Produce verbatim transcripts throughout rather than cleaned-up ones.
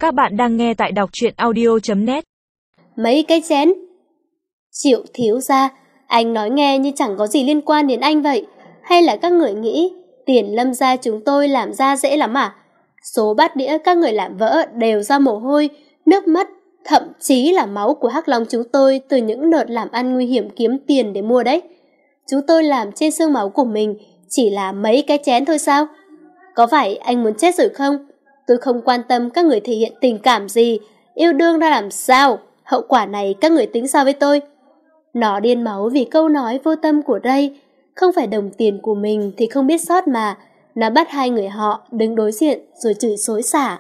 Các bạn đang nghe tại đọc truyện audio chấm net. Mấy cái chén. Triệu thiếu gia, anh nói nghe như chẳng có gì liên quan đến anh vậy. Hay là các người nghĩ tiền Lâm gia chúng tôi làm ra dễ lắm à? Số bát đĩa các người làm vỡ đều do mồ hôi, nước mắt, thậm chí là máu của Hắc Long chúng tôi từ những đợt làm ăn nguy hiểm kiếm tiền để mua đấy. Chúng tôi làm trên xương máu của mình chỉ là mấy cái chén thôi sao? Có phải anh muốn chết rồi không? Tôi không quan tâm các người thể hiện tình cảm gì, yêu đương ra làm sao, hậu quả này các người tính sao với tôi? Nó điên máu vì câu nói vô tâm của Ray, không phải đồng tiền của mình thì không biết sót mà. Nó bắt hai người họ đứng đối diện rồi chửi xối xả.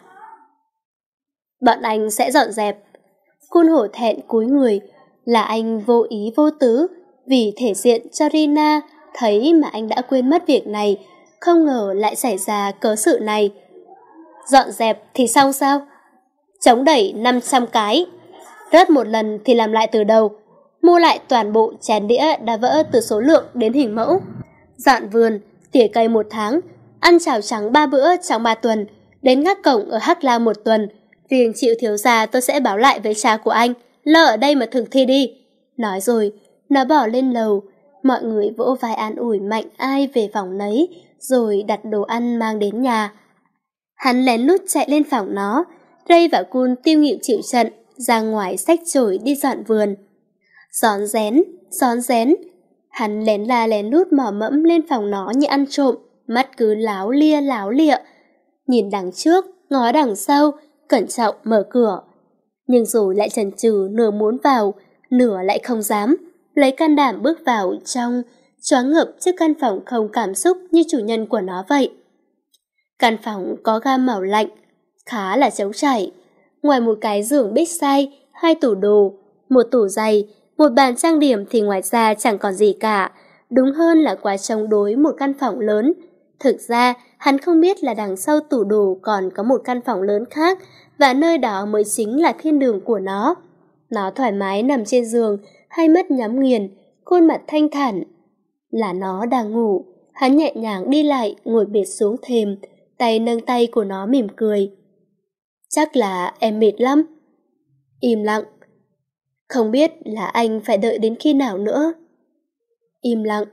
Bọn anh sẽ dọn dẹp. Kun hổ thẹn cúi người, là anh vô ý vô tứ, vì thể diện cho Rina thấy mà anh đã quên mất việc này, không ngờ lại xảy ra cớ sự này. Dọn dẹp thì xong sao? Chống đẩy năm trăm cái, rớt một lần thì làm lại từ đầu, mua lại toàn bộ chén đĩa đã vỡ từ số lượng đến hình mẫu. Dọn vườn, tỉa cây một tháng, ăn cháo trắng ba bữa trong ba tuần, đến ngắt cổng ở Hắc La một tuần. Riêng Triệu thiếu gia tôi sẽ báo lại với cha của anh, lỡ ở đây mà thực thi đi. Nói rồi, nó bỏ lên lầu, mọi người vỗ vai an ủi mạnh ai về phòng nấy, rồi đặt đồ ăn mang đến nhà. Hắn lén lút chạy lên phòng nó, Ray và Kun tiêu nghịu chịu trận, ra ngoài xách chổi đi dọn vườn. Rón rén, rón rén. Hắn lén la lén lút mò mẫm lên phòng nó như ăn trộm, mắt cứ láo lia láo lịa. Nhìn đằng trước, ngó đằng sau, cẩn trọng mở cửa. Nhưng rồi lại chần chừ nửa muốn vào, nửa lại không dám, lấy can đảm bước vào trong, choáng ngợp trước căn phòng không cảm xúc như chủ nhân của nó vậy. Căn phòng có gam màu lạnh, khá là trống trải. Ngoài một cái giường big size, hai tủ đồ, một tủ giày, một bàn trang điểm thì ngoài ra chẳng còn gì cả. Đúng hơn là quá chống đối một căn phòng lớn. Thực ra, hắn không biết là đằng sau tủ đồ còn có một căn phòng lớn khác, và nơi đó mới chính là thiên đường của nó. Nó thoải mái nằm trên giường, hai mắt nhắm nghiền, khuôn mặt thanh thản. Là nó đang ngủ, hắn nhẹ nhàng đi lại, ngồi bệt xuống thềm, tay nâng tay của nó mỉm cười. Chắc là em mệt lắm. Im lặng. Không biết là anh phải đợi đến khi nào nữa. Im lặng.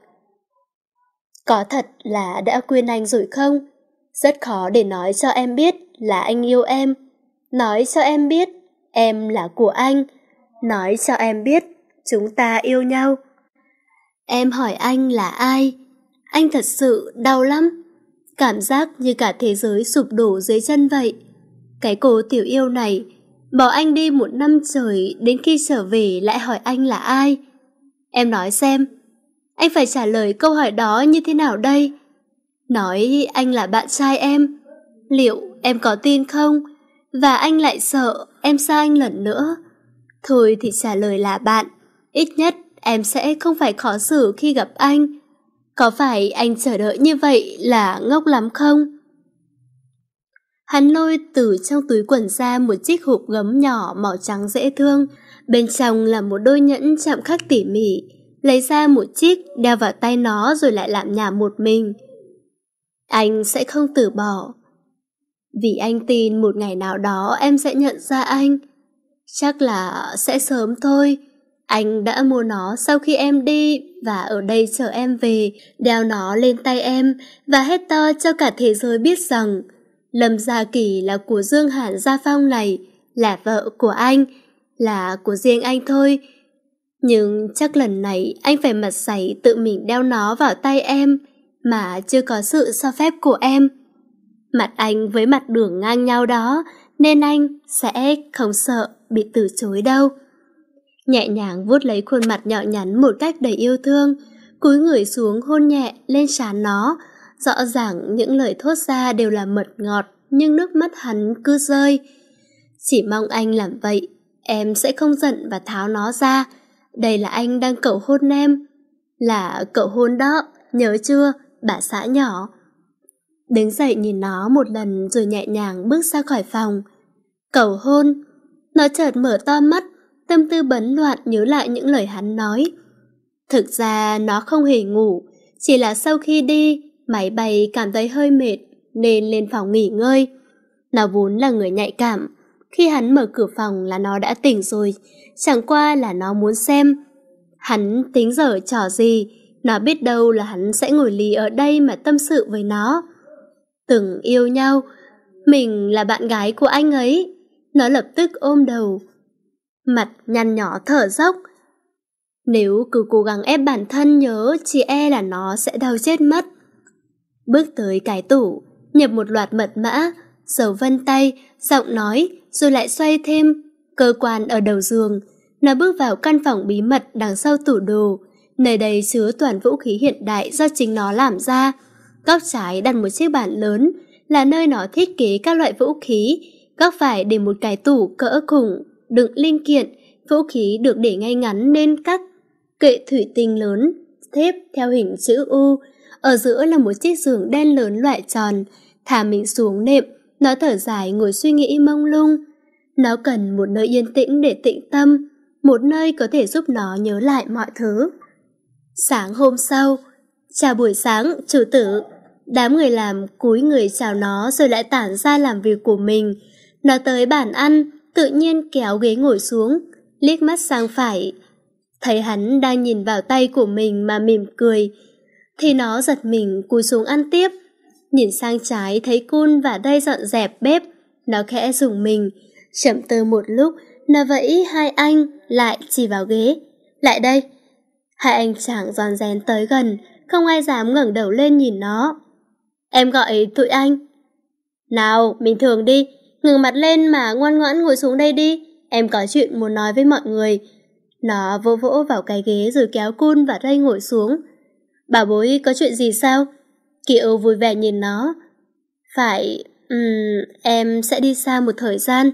Có thật là đã quên anh rồi không? Rất khó để nói cho em biết là anh yêu em. Nói cho em biết em là của anh. Nói cho em biết chúng ta yêu nhau. Em hỏi anh là ai? Anh thật sự đau lắm. Cảm giác như cả thế giới sụp đổ dưới chân vậy. Cái cô tiểu yêu này bỏ anh đi một năm trời, đến khi trở về lại hỏi anh là ai. Em nói xem, anh phải trả lời câu hỏi đó như thế nào đây? Nói anh là bạn trai em, liệu em có tin không? Và anh lại sợ em xa anh lần nữa. Thôi thì trả lời là bạn, ít nhất em sẽ không phải khó xử khi gặp anh. Có phải anh chờ đợi như vậy là ngốc lắm không? Hắn lôi từ trong túi quần ra một chiếc hộp gấm nhỏ màu trắng dễ thương, bên trong là một đôi nhẫn chạm khắc tỉ mỉ, lấy ra một chiếc đeo vào tay nó rồi lại làm nhảm một mình. Anh sẽ không từ bỏ, vì anh tin một ngày nào đó em sẽ nhận ra anh. Chắc là sẽ sớm thôi. Anh đã mua nó sau khi em đi và ở đây chờ em về, đeo nó lên tay em và hét to cho cả thế giới biết rằng Lâm Gia Kỳ là của Dương Hàn Gia Phong này, là vợ của anh, là của riêng anh thôi. Nhưng chắc lần này anh phải mặt dày tự mình đeo nó vào tay em, mà chưa có sự cho phép của em. Mặt anh với mặt đường ngang nhau đó, nên anh sẽ không sợ bị từ chối đâu. Nhẹ nhàng vuốt lấy khuôn mặt nhỏ nhắn một cách đầy yêu thương, cúi người xuống hôn nhẹ lên trán nó. Rõ ràng những lời thốt ra đều là mật ngọt, nhưng nước mắt hắn cứ rơi. Chỉ mong anh làm vậy, em sẽ không giận và tháo nó ra. Đây là anh đang cậu hôn em. Là cậu hôn đó, nhớ chưa, bà xã nhỏ. Đứng dậy nhìn nó một lần rồi nhẹ nhàng bước ra khỏi phòng. Cậu hôn. Nó chợt mở to mắt, tâm tư bấn loạn nhớ lại những lời hắn nói. Thực ra nó không hề ngủ, chỉ là sau khi đi máy bay cảm thấy hơi mệt nên lên phòng nghỉ ngơi. Nó vốn là người nhạy cảm, Khi hắn mở cửa phòng là nó đã tỉnh rồi, chẳng qua là nó muốn xem. Hắn tính giở trò gì, nó biết đâu là hắn sẽ ngồi lì ở đây mà tâm sự với nó. Từng yêu nhau, mình là bạn gái của anh ấy. Nó lập tức ôm đầu, mặt nhăn nhó thở dốc. Nếu cứ cố gắng ép bản thân nhớ, chỉ e là nó sẽ đau chết mất. Bước tới cái tủ, nhập một loạt mật mã, dấu vân tay, giọng nói, rồi lại xoay thêm cơ quan ở đầu giường. Nó bước vào căn phòng bí mật đằng sau tủ đồ, nơi đây chứa toàn vũ khí hiện đại do chính nó làm ra. Góc trái đặt một chiếc bàn lớn, là nơi nó thiết kế các loại vũ khí. Góc phải để một cái tủ cỡ khủng, đựng linh kiện, vũ khí được để ngay ngắn lên các kệ thủy tinh lớn, thép theo hình chữ U. Ở giữa là một chiếc giường đen lớn loại tròn. Thả mình xuống nệm, nó thở dài ngồi suy nghĩ mông lung. Nó cần một nơi yên tĩnh để tĩnh tâm, một nơi có thể giúp nó nhớ lại mọi thứ. Sáng hôm sau, chào buổi sáng, chủ tử. Đám người làm cúi người chào nó rồi lại tản ra làm việc của mình. Nó tới bàn ăn, tự nhiên kéo ghế ngồi xuống, liếc mắt sang phải. Thấy hắn đang nhìn vào tay của mình mà mỉm cười, thì nó giật mình cúi xuống ăn tiếp. Nhìn sang trái thấy Kun và đây dọn dẹp bếp, nó khẽ rùng mình. Chậm tư một lúc, nó vẫy hai anh lại chỉ vào ghế. Lại đây. Hai anh chàng rón rén tới gần, không ai dám ngẩng đầu lên nhìn nó. Em gọi tụi anh. Nào, bình thường đi, ngừng mặt lên mà ngoan ngoãn ngồi xuống đây đi. Em có chuyện muốn nói với mọi người. Nó vỗ vỗ vào cái ghế rồi kéo Kun và Ray ngồi xuống. Bảo bối có chuyện gì sao? Kiều vui vẻ nhìn nó. Phải, um, em sẽ đi xa một thời gian.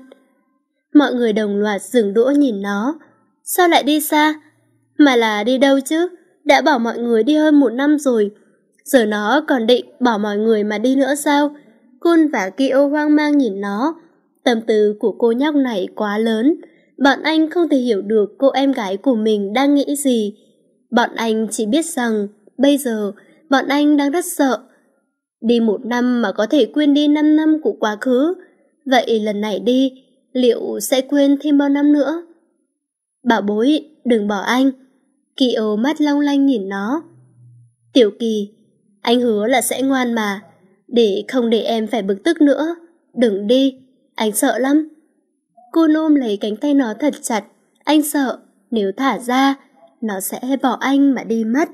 Mọi người đồng loạt dừng đũa nhìn nó. Sao lại đi xa? Mà là đi đâu chứ? Đã bỏ mọi người đi hơn một năm rồi. Giờ nó còn định bỏ mọi người mà đi nữa sao? Kun và Kiều hoang mang nhìn nó. Tâm tư của cô nhóc này quá lớn. Bọn anh không thể hiểu được cô em gái của mình đang nghĩ gì. Bọn anh chỉ biết rằng bây giờ bọn anh đang rất sợ. Đi một năm mà có thể quên đi năm năm của quá khứ. Vậy lần này đi, liệu sẽ quên thêm bao năm nữa? Bảo bối, đừng bỏ anh. Kiều mắt long lanh nhìn nó. Tiểu Kỳ, anh hứa là sẽ ngoan mà, để không để em phải bực tức nữa. Đừng đi, anh sợ lắm. Cô ôm lấy cánh tay nó thật chặt. Anh sợ nếu thả ra, nó sẽ bỏ anh mà đi mất.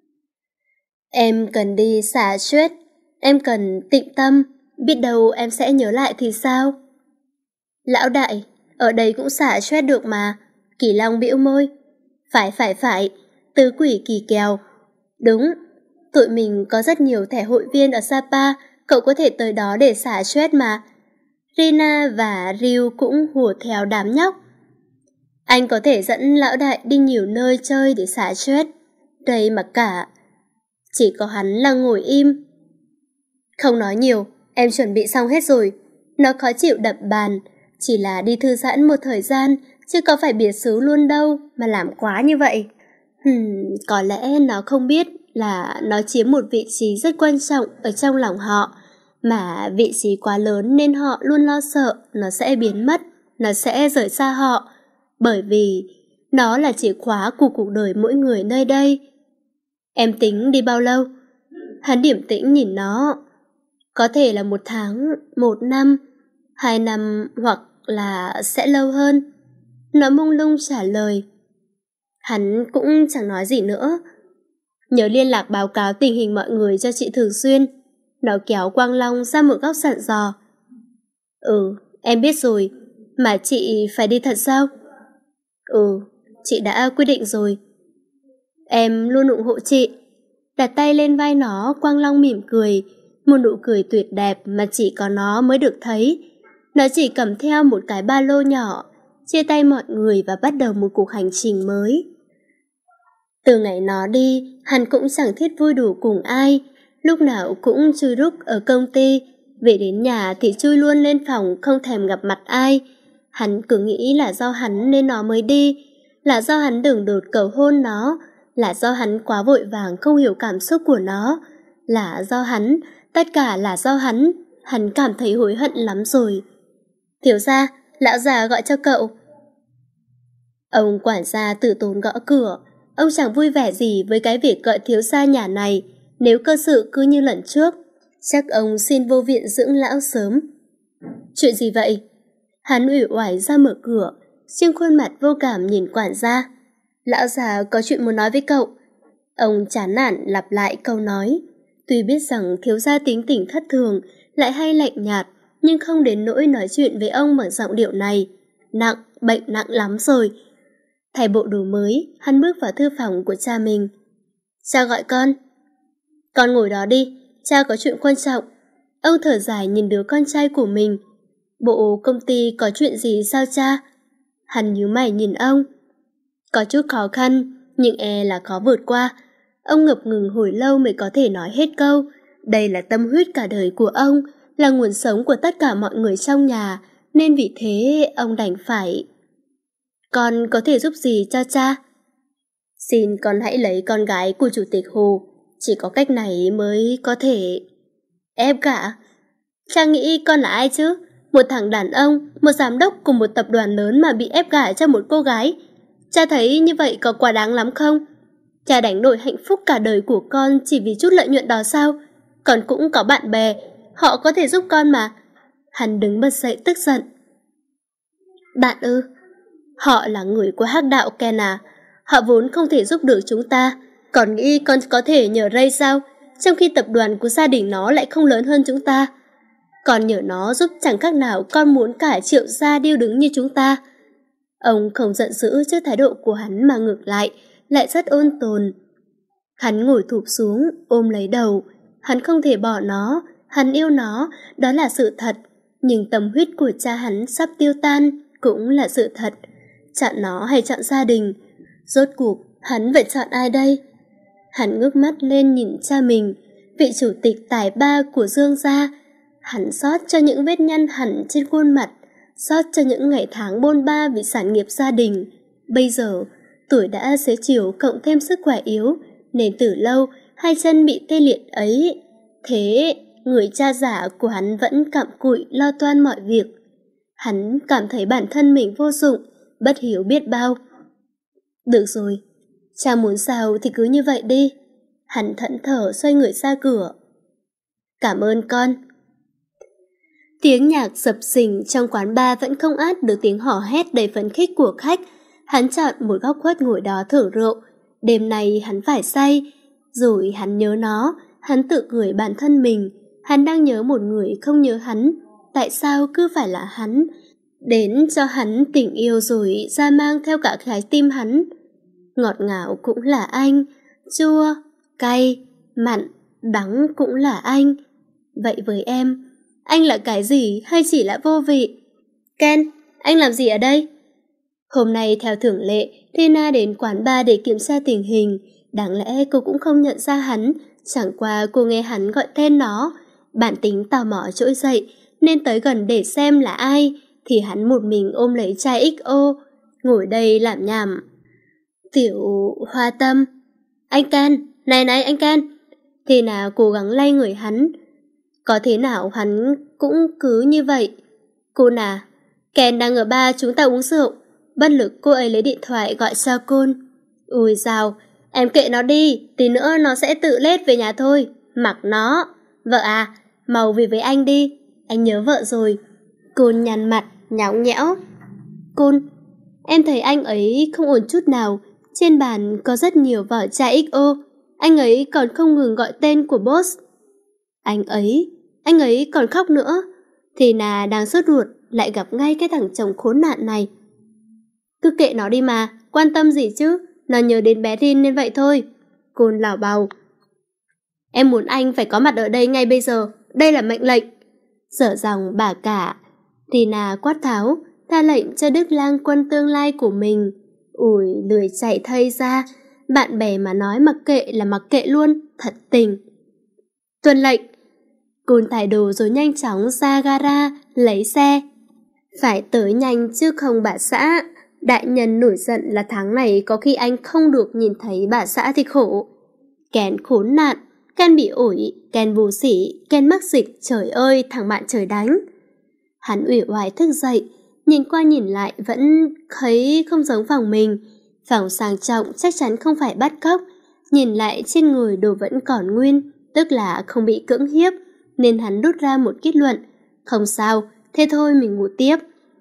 Em cần đi xả stress, em cần tĩnh tâm, biết đâu em sẽ nhớ lại thì sao? Lão đại, ở đây cũng xả stress được mà. Kỳ Long bĩu môi. Phải phải phải, tứ quỷ Kỳ Kèo. Đúng, tụi mình có rất nhiều thẻ hội viên ở Sapa, cậu có thể tới đó để xả stress mà. Rina và Ryu cũng hùa theo đám nhóc. Anh có thể dẫn lão đại đi nhiều nơi chơi để xả stress. Đây mà cả, chỉ có hắn là ngồi im. Không nói nhiều, em chuẩn bị xong hết rồi. Nó khó chịu đập bàn, chỉ là đi thư giãn một thời gian, chứ có phải biệt xứ luôn đâu mà làm quá như vậy. Hmm, có lẽ nó không biết là nó chiếm một vị trí rất quan trọng ở trong lòng họ, mà vị trí quá lớn nên họ luôn lo sợ nó sẽ biến mất, nó sẽ rời xa họ, bởi vì nó là chìa khóa của cuộc đời mỗi người nơi đây. Em tính đi bao lâu? Hắn điềm tĩnh nhìn nó. Có thể là một tháng, một năm, hai năm hoặc là sẽ lâu hơn. Nó mông lung trả lời. Hắn cũng chẳng nói gì nữa. Nhớ liên lạc báo cáo tình hình mọi người cho chị thường xuyên. Nó kéo Quang Long ra một góc dặn dò. Ừ, em biết rồi. Mà chị phải đi thật sao? Ừ, chị đã quyết định rồi. Em luôn ủng hộ chị. Đặt tay lên vai nó, Quang Long mỉm cười. Một nụ cười tuyệt đẹp mà chỉ có nó mới được thấy. Nó chỉ cầm theo một cái ba lô nhỏ, chia tay mọi người và bắt đầu một cuộc hành trình mới. Từ ngày nó đi, hắn cũng chẳng thiết vui đùa cùng ai. Lúc nào cũng chui rúc ở công ty, về đến nhà thì chui luôn lên phòng không thèm gặp mặt ai. Hắn cứ nghĩ là do hắn nên nó mới đi, là do hắn đường đột cầu hôn nó, là do hắn quá vội vàng không hiểu cảm xúc của nó, là do hắn, tất cả là do hắn. Hắn cảm thấy hối hận lắm rồi. Thiếu gia, lão già gọi cho cậu. Ông quản gia tử tốn gõ cửa. Ông chẳng vui vẻ gì với cái việc gọi thiếu gia nhà này. Nếu cơ sự cứ như lần trước, chắc ông xin vô viện dưỡng lão sớm. Chuyện gì vậy? Hắn uể oải ra mở cửa, trên khuôn mặt vô cảm nhìn quản gia. Lão già có chuyện muốn nói với cậu. Ông chán nản lặp lại câu nói. Tuy biết rằng thiếu gia tính tình thất thường, lại hay lạnh nhạt, nhưng không đến nỗi nói chuyện với ông bằng giọng điệu này. Nặng, bệnh nặng lắm rồi. Thay bộ đồ mới, hắn bước vào thư phòng của cha mình. Cha gọi con. Con ngồi đó đi, cha có chuyện quan trọng. Ông thở dài nhìn đứa con trai của mình. Bộ công ty có chuyện gì sao cha? Hắn nhíu mày nhìn ông. Có chút khó khăn, nhưng e là khó vượt qua. Ông ngập ngừng hồi lâu mới có thể nói hết câu. Đây là tâm huyết cả đời của ông, là nguồn sống của tất cả mọi người trong nhà, nên vì thế ông đành phải... Con có thể giúp gì cho cha? Xin con hãy lấy con gái của chủ tịch Hồ. Chỉ có cách này mới có thể... Ép gả? Cha nghĩ con là ai chứ? Một thằng đàn ông, một giám đốc cùng một tập đoàn lớn mà bị ép gả cho một cô gái. Cha thấy như vậy có quá đáng lắm không? Cha đánh đổi hạnh phúc cả đời của con chỉ vì chút lợi nhuận đó sao? Con cũng có bạn bè, họ có thể giúp con mà. Hắn đứng bật dậy tức giận. Bạn ư? Họ là người của hắc đạo Ken à? Họ vốn không thể giúp được chúng ta. Còn nghĩ con có thể nhờ Ray sao? Trong khi tập đoàn của gia đình nó lại không lớn hơn chúng ta. Còn nhờ nó giúp chẳng khác nào con muốn cả Triệu gia điêu đứng như chúng ta. Ông không giận dữ trước thái độ của hắn mà ngược lại, lại rất ôn tồn. Hắn ngồi thụp xuống, ôm lấy đầu. Hắn không thể bỏ nó, hắn yêu nó, đó là sự thật. Nhưng tâm huyết của cha hắn sắp tiêu tan, cũng là sự thật. Chọn nó hay chọn gia đình? Rốt cuộc, hắn phải chọn ai đây? Hắn ngước mắt lên nhìn cha mình, vị chủ tịch tài ba của Dương gia. Hắn xót cho những vết nhăn hẳn trên khuôn mặt, xót cho những ngày tháng bôn ba vì sản nghiệp gia đình. Bây giờ, tuổi đã xế chiều cộng thêm sức khỏe yếu, nên từ lâu hai chân bị tê liệt ấy. Thế, người cha giả của hắn vẫn cặm cụi lo toan mọi việc. Hắn cảm thấy bản thân mình vô dụng, bất hiếu biết bao. Được rồi, cha muốn sao thì cứ như vậy đi. Hắn thẫn thờ xoay người ra cửa. Cảm ơn con. Tiếng nhạc sập sình trong quán bar vẫn không át được tiếng hò hét đầy phấn khích của khách. Hắn chọn một góc khuất ngồi đó thưởng rượu. Đêm nay hắn phải say. Rồi hắn nhớ nó, hắn tự cười bản thân mình. Hắn đang nhớ một người không nhớ hắn. Tại sao cứ phải là hắn? Đến cho hắn tình yêu rồi ra mang theo cả trái tim hắn. Ngọt ngào cũng là anh, chua, cay, mặn, đắng cũng là anh. Vậy với em, anh là cái gì hay chỉ là vô vị? Ken, anh làm gì ở đây? Hôm nay theo thường lệ, Tina đến quán bar để kiểm tra tình hình. Đáng lẽ cô cũng không nhận ra hắn, chẳng qua cô nghe hắn gọi tên nó. Bản tính tò mò trỗi dậy, nên tới gần để xem là ai, thì hắn một mình ôm lấy chai ích o, ngồi đây làm nhảm. Tiểu Hoa Tâm. Anh Ken, này này anh Ken. Tina cố gắng lay người hắn. Có thế nào hắn cũng cứ như vậy. Cô à, Ken đang ở bar chúng ta uống rượu. Bất lực cô ấy lấy điện thoại gọi cho Côn. Ui dào, em kệ nó đi, tí nữa nó sẽ tự lết về nhà thôi. Mặc nó. Vợ à, mau về với anh đi, anh nhớ vợ rồi. Côn nhăn mặt, nhõng nhẽo. Côn, em thấy anh ấy không ổn chút nào. Trên bàn có rất nhiều vỏ chai ích o. Anh ấy còn không ngừng gọi tên của boss. Anh ấy, anh ấy còn khóc nữa. Thì nà đang sốt ruột, lại gặp ngay cái thằng chồng khốn nạn này. Cứ kệ nó đi mà, quan tâm gì chứ. Nó nhớ đến bé Rin nên vậy thôi. Côn lảo bào. Em muốn anh phải có mặt ở đây ngay bây giờ. Đây là mệnh lệnh. Dở dòng bà cả. Tina quát tháo, tha lệnh cho Đức Lang Quân tương lai của mình. Ủi, lười chạy thây ra. Bạn bè mà nói mặc kệ là mặc kệ luôn, thật tình. Tuân lệnh. Côn thải đồ rồi nhanh chóng ra gara, lấy xe. Phải tới nhanh chứ không bà xã. Đại nhân nổi giận là tháng này có khi anh không được nhìn thấy bà xã thì khổ. Ken khốn nạn, Ken bị ủi, Ken vô sỉ, Ken mắc dịch, trời ơi thằng bạn trời đánh. Hắn uể oải thức dậy, Nhìn qua nhìn lại vẫn thấy không giống phòng mình. Phòng sang trọng chắc chắn không phải bắt cóc. Nhìn lại trên người đồ vẫn còn nguyên, tức là không bị cưỡng hiếp, nên hắn rút ra một kết luận. Không sao, thế thôi mình ngủ tiếp.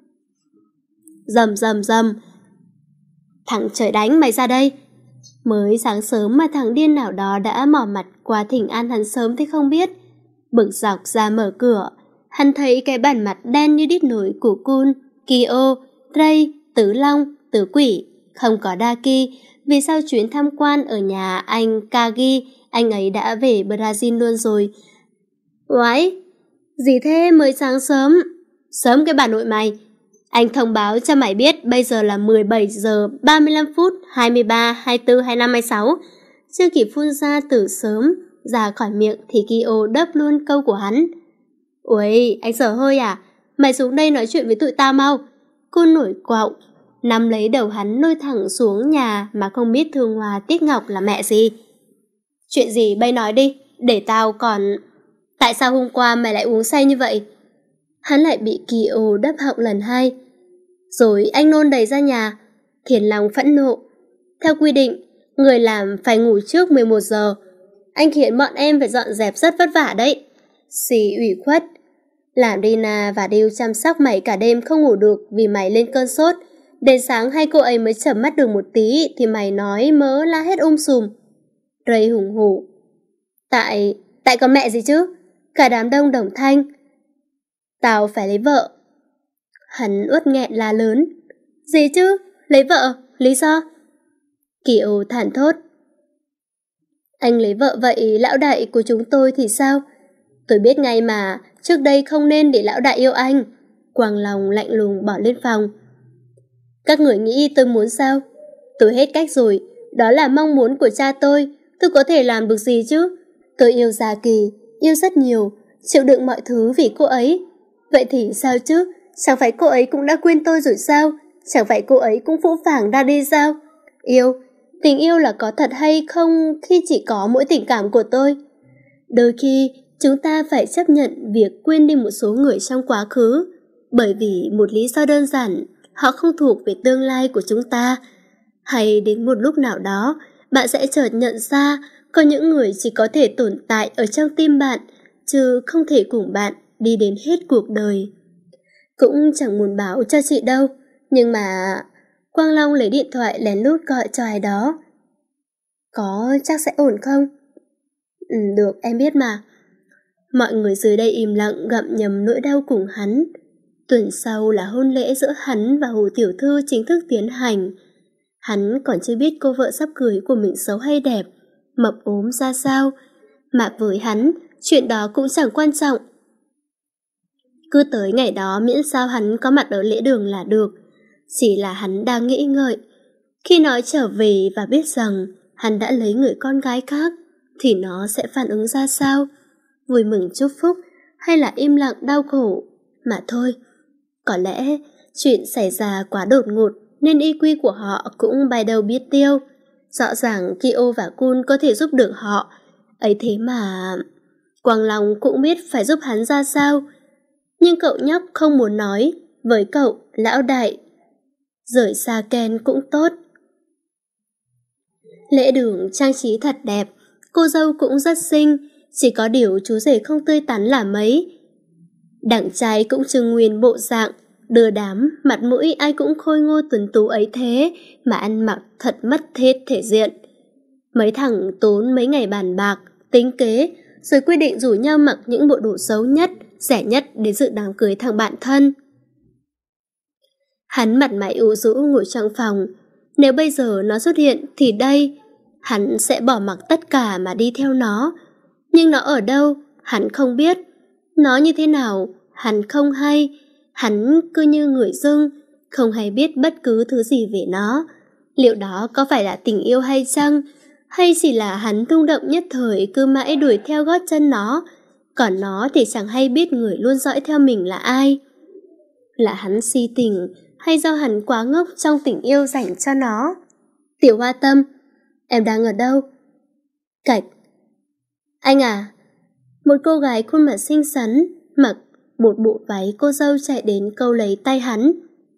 Rầm rầm rầm. Thằng trời đánh, mày ra đây. Mới sáng sớm mà thằng điên nào đó đã mò mặt qua thỉnh an hắn sớm thế không biết. Bực dọc ra mở cửa, hắn thấy cái bản mặt đen như đít nổi của Kun, Kyo, Ray, Tứ Long, Tứ Quỷ, không có Daki. Vì sao chuyến tham quan ở nhà anh Kagi, anh ấy đã về Brazil luôn rồi. Uái, gì thế, mới sáng sớm? Sớm cái bà nội mày. Anh thông báo cho mày biết bây giờ là mười bảy giờ ba mươi lăm phút, hai mươi ba, hai mươi tư, hai mươi lăm, hai mươi sáu. Chưa kịp phun ra từ sớm, ra khỏi miệng thì Kyo đớp luôn câu của hắn. Ui, anh dở hơi à? Mày xuống đây nói chuyện với tụi tao mau. Cô nổi quạo, nắm lấy đầu hắn lôi thẳng xuống nhà mà không biết Thương Hoa Tiết Ngọc là mẹ gì. Chuyện gì bây nói đi, để tao còn... Tại sao hôm qua mày lại uống say như vậy? Hắn lại bị Kyo đắp họng lần hai. Rồi anh nôn đầy ra nhà. Thiền Long phẫn nộ. Theo quy định, người làm phải ngủ trước mười một giờ. Anh khiến bọn em phải dọn dẹp rất vất vả đấy. Xì ủy khuất. Làm Rina và Điêu chăm sóc mày cả đêm không ngủ được vì mày lên cơn sốt. Đến sáng hai cô ấy mới chợp mắt được một tí thì mày nói mớ la hết um sùm. Ray hùng hổ. Tại... tại con mẹ gì chứ? Cả đám đông đồng thanh. Tao phải lấy vợ. Hắn uất nghẹn la lớn. Gì chứ? Lấy vợ? Lý do? Kyo thản thốt. Anh lấy vợ vậy lão đại của chúng tôi thì sao? Tôi biết ngay mà, trước đây không nên để lão đại yêu anh. Quang Long lạnh lùng bỏ lên phòng. Các người nghĩ tôi muốn sao? Tôi hết cách rồi, đó là mong muốn của cha tôi. Tôi có thể làm được gì chứ? Tôi yêu Gia Kỳ, yêu rất nhiều, chịu đựng mọi thứ vì cô ấy. Vậy thì sao chứ? Chẳng phải cô ấy cũng đã quên tôi rồi sao? Chẳng phải cô ấy cũng phũ phàng ra đi sao? Yêu, tình yêu là có thật hay không khi chỉ có mỗi tình cảm của tôi? Đôi khi, chúng ta phải chấp nhận việc quên đi một số người trong quá khứ, bởi vì một lý do đơn giản, họ không thuộc về tương lai của chúng ta. Hay đến một lúc nào đó, bạn sẽ chợt nhận ra có những người chỉ có thể tồn tại ở trong tim bạn, chứ không thể cùng bạn đi đến hết cuộc đời. Cũng chẳng muốn báo cho chị đâu, nhưng mà... Quang Long lấy điện thoại lén lút gọi cho ai đó. Có chắc sẽ ổn không? Ừ, được, em biết mà. Mọi người dưới đây im lặng gặm nhấm nỗi đau cùng hắn. Tuần sau là hôn lễ giữa hắn và Hồ Tiểu Thư chính thức tiến hành. Hắn còn chưa biết cô vợ sắp cưới của mình xấu hay đẹp, mập ốm ra sao. Mà với hắn, chuyện đó cũng chẳng quan trọng. Cứ tới ngày đó miễn sao hắn có mặt ở lễ đường là được. Chỉ là hắn đang nghĩ ngợi. Khi nói trở về và biết rằng hắn đã lấy người con gái khác, thì nó sẽ phản ứng ra sao? Vui mừng chúc phúc hay là im lặng đau khổ? Mà thôi, có lẽ chuyện xảy ra quá đột ngột nên i kiu của họ cũng bay đầu biết tiêu. Rõ ràng Kyo và Kun có thể giúp được họ. Ấy thế mà... Quang Long cũng biết phải giúp hắn ra sao. Nhưng cậu nhóc không muốn nói. Với cậu, lão đại, rời xa Ken cũng tốt. Lễ đường trang trí thật đẹp, cô dâu cũng rất xinh, chỉ có điều chú rể không tươi tắn là mấy. Đảng trai cũng trưng nguyên bộ dạng, đưa đám, mặt mũi ai cũng khôi ngô tuấn tú ấy thế, mà ăn mặc thật mất hết thể diện. Mấy thằng tốn mấy ngày bàn bạc, tính kế, rồi quyết định rủ nhau mặc những bộ đồ xấu nhất, rẻ nhất đến dự đám cưới thằng bạn thân. Hắn mặt mày ủ rũ ngồi trong phòng. Nếu bây giờ nó xuất hiện thì đây, hắn sẽ bỏ mặc tất cả mà đi theo nó. Nhưng nó ở đâu, hắn không biết. Nó như thế nào, hắn không hay. Hắn cứ như người dưng, không hay biết bất cứ thứ gì về nó. Liệu đó có phải là tình yêu hay chăng? Hay chỉ là hắn rung động nhất thời cứ mãi đuổi theo gót chân nó, còn nó thì chẳng hay biết người luôn dõi theo mình là ai. Là hắn si tình, hay do hắn quá ngốc trong tình yêu dành cho nó? Tiểu Hoa Tâm, em đang ở đâu? Cạch. Anh à? Một cô gái khuôn mặt xinh xắn, mặc một bộ váy cô dâu chạy đến câu lấy tay hắn.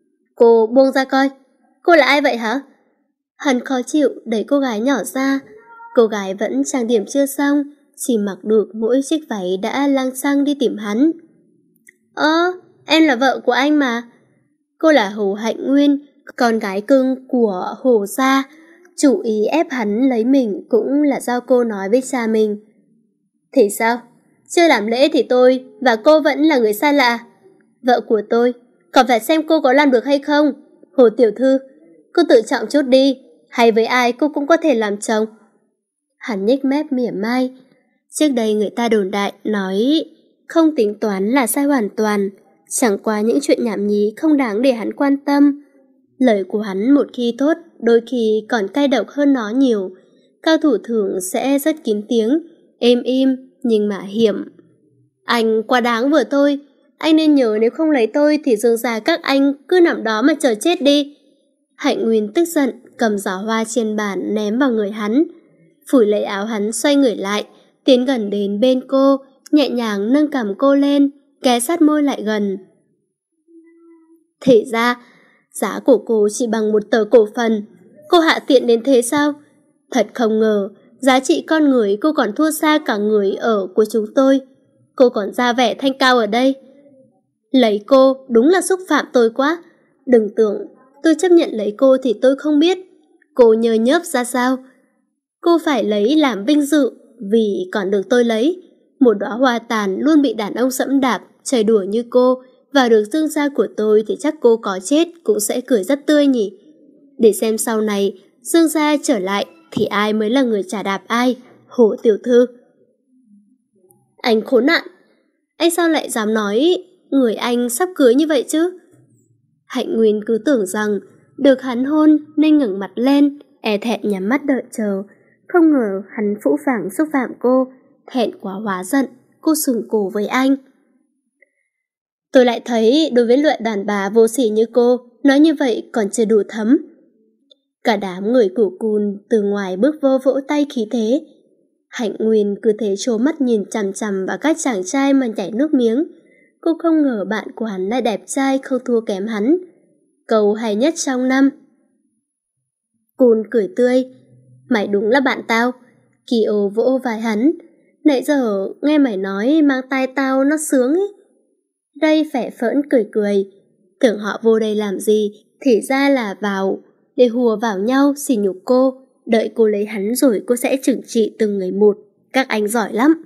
Cô buông ra coi. Cô là ai vậy hả? Hắn khó chịu đẩy cô gái nhỏ ra. Cô gái vẫn trang điểm chưa xong, chỉ mặc được mỗi chiếc váy đã lăng xăng đi tìm hắn. Ơ, em là vợ của anh mà. Cô là Hồ Hạnh Nguyên, con gái cưng của Hồ gia. Chủ ý ép hắn lấy mình cũng là do cô nói với cha mình. Thì sao? Chưa làm lễ thì tôi và cô vẫn là người xa lạ. Vợ của tôi, còn phải xem cô có làm được hay không. Hồ tiểu thư, cô tự trọng chút đi, hay với ai cô cũng có thể làm chồng. Hắn nhếch mép mỉa mai. Trước đây người ta đồn đại nói không tính toán là sai hoàn toàn, chẳng qua những chuyện nhảm nhí không đáng để hắn quan tâm. Lời của hắn một khi thốt, đôi khi còn cay độc hơn nó nhiều. Cao thủ thường sẽ rất kín tiếng, êm im, nhưng mà hiểm. Anh quá đáng vừa thôi. Anh nên nhớ nếu không lấy tôi thì Dương gia các anh cứ nằm đó mà chờ chết đi. Hạnh Nguyên tức giận, cầm giỏ hoa trên bàn ném vào người hắn. Phủi lấy áo hắn xoay người lại, tiến gần đến bên cô, nhẹ nhàng nâng cằm cô lên, ghé sát môi lại gần. Thì ra, giá của cô chỉ bằng một tờ cổ phần. Cô hạ tiện đến thế sao? Thật không ngờ, giá trị con người cô còn thua xa cả người ở của chúng tôi. Cô còn ra vẻ thanh cao ở đây. Lấy cô đúng là xúc phạm tôi quá. Đừng tưởng tôi chấp nhận lấy cô thì tôi không biết cô nhơ nhớp ra sao. Cô phải lấy làm vinh dự vì còn được tôi lấy. Một đóa hoa tàn luôn bị đàn ông sẫm đạp, chơi đùa như cô, vào được Dương gia của tôi thì chắc cô có chết cũng sẽ cười rất tươi nhỉ. Để xem sau này Dương gia trở lại thì ai mới là người trả đạp ai. Hồ tiểu thư. Anh khốn nạn. Anh sao lại dám nói người anh sắp cưới như vậy chứ? Hạnh Nguyên cứ tưởng rằng được hắn hôn nên ngẩng mặt lên, e thẹn nhắm mắt đợi chờ. Không ngờ hắn phũ phàng xúc phạm cô, thẹn quá hóa giận, cô sừng cổ với anh. Tôi lại thấy đối với loại đàn bà vô sỉ như cô, nói như vậy còn chưa đủ thấm. Cả đám người của cùn từ ngoài bước vô vỗ tay khí thế. Hạnh Nguyên cứ thế trố mắt nhìn chằm chằm vào các chàng trai mà chảy nước miếng. Cô không ngờ bạn của hắn lại đẹp trai không thua kém hắn. Câu hay nhất trong năm. Cùn cười tươi. Mày đúng là bạn tao. Kiều vỗ vai hắn. Nãy giờ nghe mày nói mang tai tao nó sướng ấy. Ray phẻ phỡn cười cười. Tưởng họ vô đây làm gì, thì ra là vào để hùa vào nhau xỉ nhục cô. Đợi cô lấy hắn rồi cô sẽ trừng trị từng người một. Các anh giỏi lắm.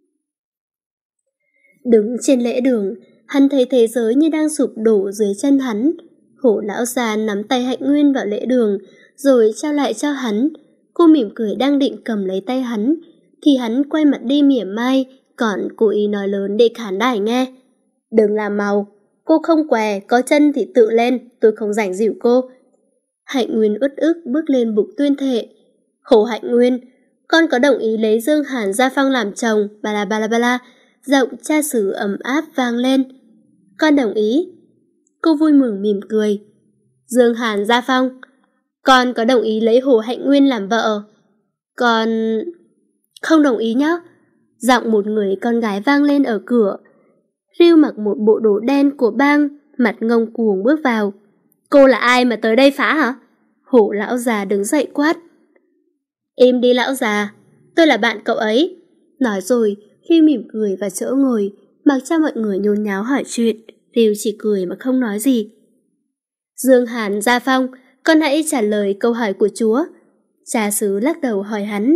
Đứng trên lễ đường, hắn thấy thế giới như đang sụp đổ dưới chân hắn. Hổ lão già nắm tay Hạnh Nguyên vào lễ đường, rồi trao lại cho hắn. Cô mỉm cười đang định cầm lấy tay hắn, thì hắn quay mặt đi mỉa mai, còn cố ý nói lớn để khán đài nghe. Đừng làm màu, cô không què, có chân thì tự lên, tôi không rảnh dịu cô. Hạnh Nguyên uất ức bước lên bục tuyên thệ. Hổ Hạnh Nguyên, con có đồng ý lấy Dương Hàn Gia Phong làm chồng, bà la bà la bà la. Giọng cha xứ ấm áp vang lên. Con đồng ý. Cô vui mừng mỉm cười. Dương Hàn Gia Phong, con có đồng ý lấy Hồ Hạnh Nguyên làm vợ? Con... không đồng ý nhá. Giọng một người con gái vang lên ở cửa. Ryu mặc một bộ đồ đen của bang, mặt ngông cuồng bước vào. Cô là ai mà tới đây phá hả? Hổ lão già đứng dậy quát. Im đi lão già, tôi là bạn cậu ấy. Nói rồi, Ryu mỉm cười và chỗ ngồi, mặc cho mọi người nhốn nháo hỏi chuyện. Ryu chỉ cười mà không nói gì. Dương Hàn Gia Phong, con hãy trả lời câu hỏi của chúa. Cha xứ lắc đầu hỏi hắn.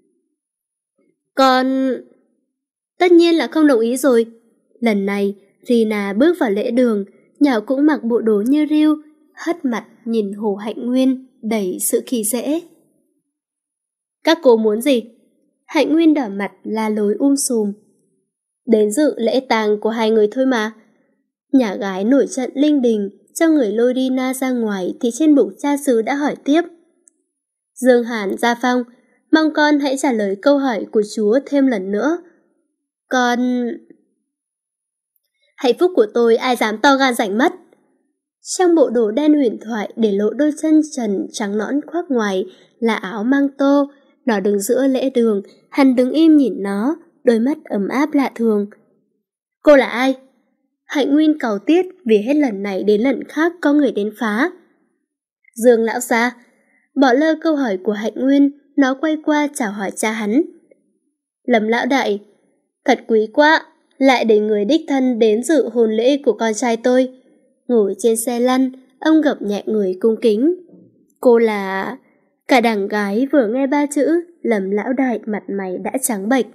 Con... Tất nhiên là không đồng ý rồi. Lần này, Rina bước vào lễ đường, nhỏ cũng mặc bộ đồ như Ryu, hất mặt nhìn Hồ Hạnh Nguyên, đầy sự khi dễ. Các cô muốn gì? Hạnh Nguyên đỏ mặt la lối um sùm. Đến dự lễ tang của hai người thôi mà. Nhà gái nổi trận linh đình, cho người lôi Rina ra ngoài thì trên bục cha xứ đã hỏi tiếp. Dương Hàn Gia Phong, mong con hãy trả lời câu hỏi của chúa thêm lần nữa. Con... Hạnh phúc của tôi ai dám to gan rảnh mất. Trong bộ đồ đen huyền thoại để lộ đôi chân trần trắng nõn khoác ngoài là áo mang tô. Nó đứng giữa lễ đường, hắn đứng im nhìn nó, đôi mắt ấm áp lạ thường. Cô là ai? Hạnh Nguyên cáu tiết vì hết lần này đến lần khác có người đến phá. Dương lão gia, bỏ lơ câu hỏi của Hạnh Nguyên, nó quay qua chào hỏi cha hắn. Lâm lão đại, thật quý quá, lại để người đích thân đến dự hôn lễ của con trai tôi. Ngồi trên xe lăn, ông gập nhẹ người cung kính. Cô là... Cả đàn gái vừa nghe ba chữ, Lâm lão đại mặt mày đã trắng bệch.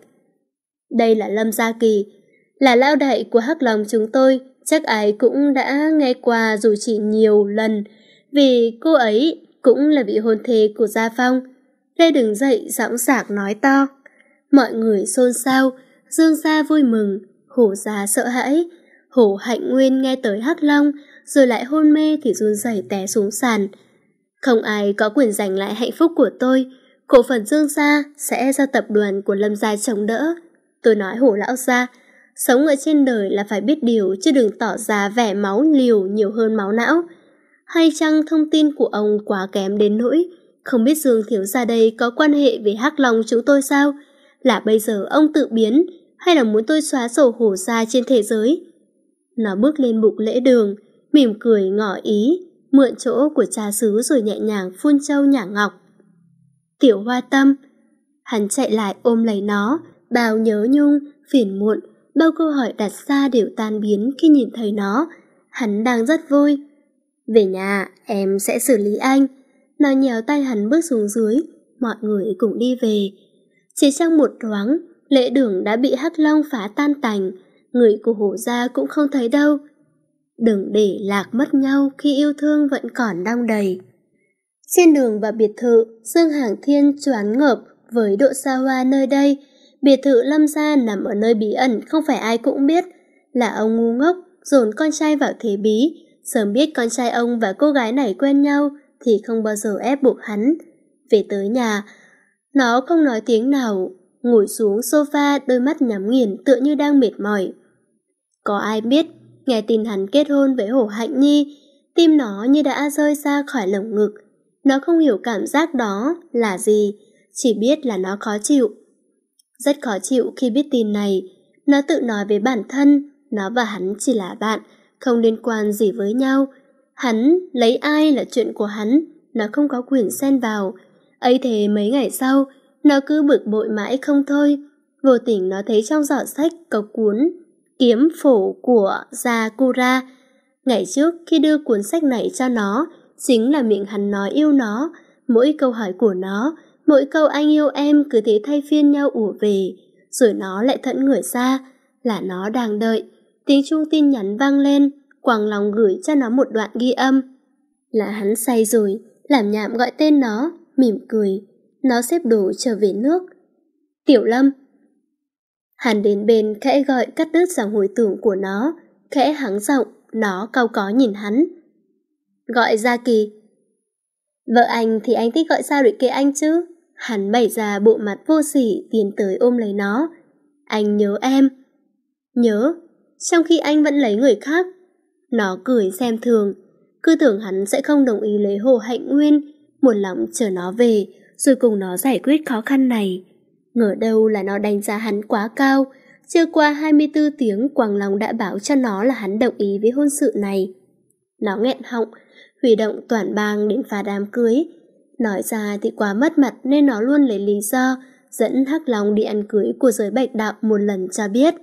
Đây là Lâm Gia Kỳ, là lão đại của Hắc Long chúng tôi, chắc ai cũng đã nghe qua dù chỉ nhiều lần, vì cô ấy cũng là vị hôn thê của Gia Phong. Lê đứng dậy dõng dạc nói to. Mọi người xôn xao, Dương gia vui mừng, Hổ gia sợ hãi. Hổ Hạnh Nguyên nghe tới Hắc Long, rồi lại hôn mê thì run rẩy té xuống sàn. Không ai có quyền giành lại hạnh phúc của tôi, cổ phần Dương gia sẽ do tập đoàn của Lâm gia chống đỡ. Tôi nói Hổ lão gia, sống ở trên đời là phải biết điều chứ đừng tỏ ra vẻ máu liều nhiều hơn máu não. Hay chăng thông tin của ông quá kém đến nỗi không biết Dương thiếu gia đây có quan hệ với Hắc Long chúng tôi sao? Là bây giờ ông tự biến hay là muốn tôi xóa sổ Hổ gia trên thế giới? Nó bước lên bục lễ đường, mỉm cười ngỏ ý, mượn chỗ của cha xứ rồi nhẹ nhàng phun châu nhả ngọc. Tiểu Hoa Tâm, hắn chạy lại ôm lấy nó, bao nhớ nhung, phiền muộn, bao câu hỏi đặt ra đều tan biến khi nhìn thấy nó. Hắn đang rất vui. Về nhà, em sẽ xử lý anh. Nó nhéo tay hắn bước xuống dưới, mọi người cùng đi về. Chỉ trong một thoáng, lễ đường đã bị Hắc Long phá tan tành, người của Hổ gia cũng không thấy đâu. Đừng để lạc mất nhau khi yêu thương vẫn còn đong đầy. Trên đường vào biệt thự, Dương Hàng Thiên choáng ngợp với độ xa hoa nơi đây. Biệt thự Lâm gia nằm ở nơi bí ẩn không phải ai cũng biết, là ông ngu ngốc dồn con trai vào thế bí. Sớm biết con trai ông và cô gái này quen nhau thì không bao giờ ép buộc hắn. Về tới nhà, nó không nói tiếng nào, ngồi xuống sofa đôi mắt nhắm nghiền tựa như đang mệt mỏi. Có ai biết, nghe tin hắn kết hôn với Hổ Hạnh Nhi, tim nó như đã rơi ra khỏi lồng ngực. Nó không hiểu cảm giác đó là gì, chỉ biết là nó khó chịu. Rất khó chịu khi biết tin này. Nó tự nói với bản thân, nó và hắn chỉ là bạn, không liên quan gì với nhau. Hắn lấy ai là chuyện của hắn, nó không có quyền xen vào. Ấy thế mấy ngày sau, nó cứ bực bội mãi không thôi. Vô tình nó thấy trong giỏ sách có cuốn Kiếm Phổ của Sakura. Ngày trước khi đưa cuốn sách này cho nó, chính là miệng hắn nói yêu nó. Mỗi câu hỏi của nó, mỗi câu anh yêu em cứ thế thay phiên nhau ùa về. Rồi nó lại thẫn người ra, là nó đang đợi. Tiếng chuông tin nhắn vang lên, Quảng Long gửi cho nó một đoạn ghi âm. Là hắn say rồi, làm nhảm gọi tên nó, mỉm cười. Nó xếp đồ trở về nước. Tiểu Lâm. Hắn đến bên khẽ gọi cắt đứt dòng hồi tưởng của nó, khẽ hắng giọng, nó cau có nhìn hắn. Gọi Gia Kỳ. Vợ anh thì anh thích gọi sao để kệ anh chứ? Hắn bày ra bộ mặt vô sỉ tiến tới ôm lấy nó. Anh nhớ em. Nhớ? Trong khi anh vẫn lấy người khác. Nó cười xem thường, cứ tưởng hắn sẽ không đồng ý lấy Hồ Hạnh Nguyên, một lòng chờ nó về, rồi cùng nó giải quyết khó khăn này. Ngờ đâu là nó đánh giá hắn quá cao. Chưa qua hai mươi tư tiếng, Quảng Long đã báo cho nó là hắn đồng ý với hôn sự này. Nó nghẹn họng, huy động toàn bang đến phá đám cưới. Nói ra thì quá mất mặt nên nó luôn lấy lý do dẫn Hắc Long đi ăn cưới của giới bạch đạo một lần cho biết.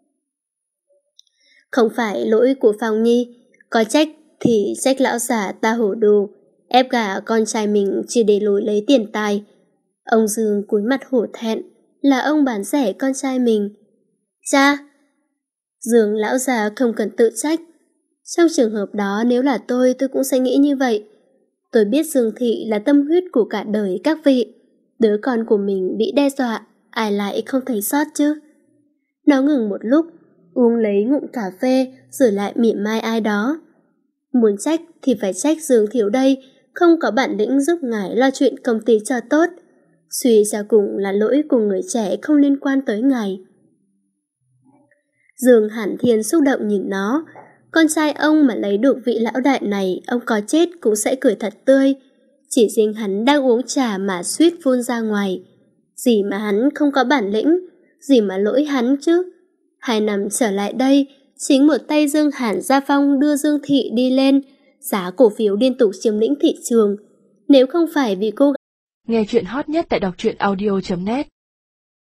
Không phải lỗi của Phong Nhi, có trách thì trách lão già ta hổ đồ, ép gả con trai mình chỉ để lối lấy tiền tài. Ông Dương cúi mặt hổ thẹn, là ông bán rẻ con trai mình. Cha! Dương lão già không cần tự trách. Trong trường hợp đó nếu là tôi, tôi cũng sẽ nghĩ như vậy. Tôi biết Dương Thị là tâm huyết của cả đời các vị. Đứa con của mình bị đe dọa, ai lại không thấy sót chứ? Nó ngừng một lúc, uống lấy ngụm cà phê rồi lại mỉa mai ai đó. Muốn trách thì phải trách Dương Thiếu đây, không có bản lĩnh giúp ngài lo chuyện công ty cho tốt. Suy ra cùng là lỗi của người trẻ không liên quan tới ngài. Dương Hàn Thiên xúc động nhìn nó. Con trai ông mà lấy được vị lão đại này, ông có chết cũng sẽ cười thật tươi. Chỉ riêng hắn đang uống trà mà suýt phun ra ngoài. Gì mà hắn không có bản lĩnh, gì mà lỗi hắn chứ. Hai năm trở lại đây, chính một tay Dương Hàn Gia Phong đưa Dương Thị đi lên, giá cổ phiếu liên tục chiếm lĩnh thị trường. Nếu không phải vì cô nghe chuyện hot nhất tại đọc truyện audio chấm net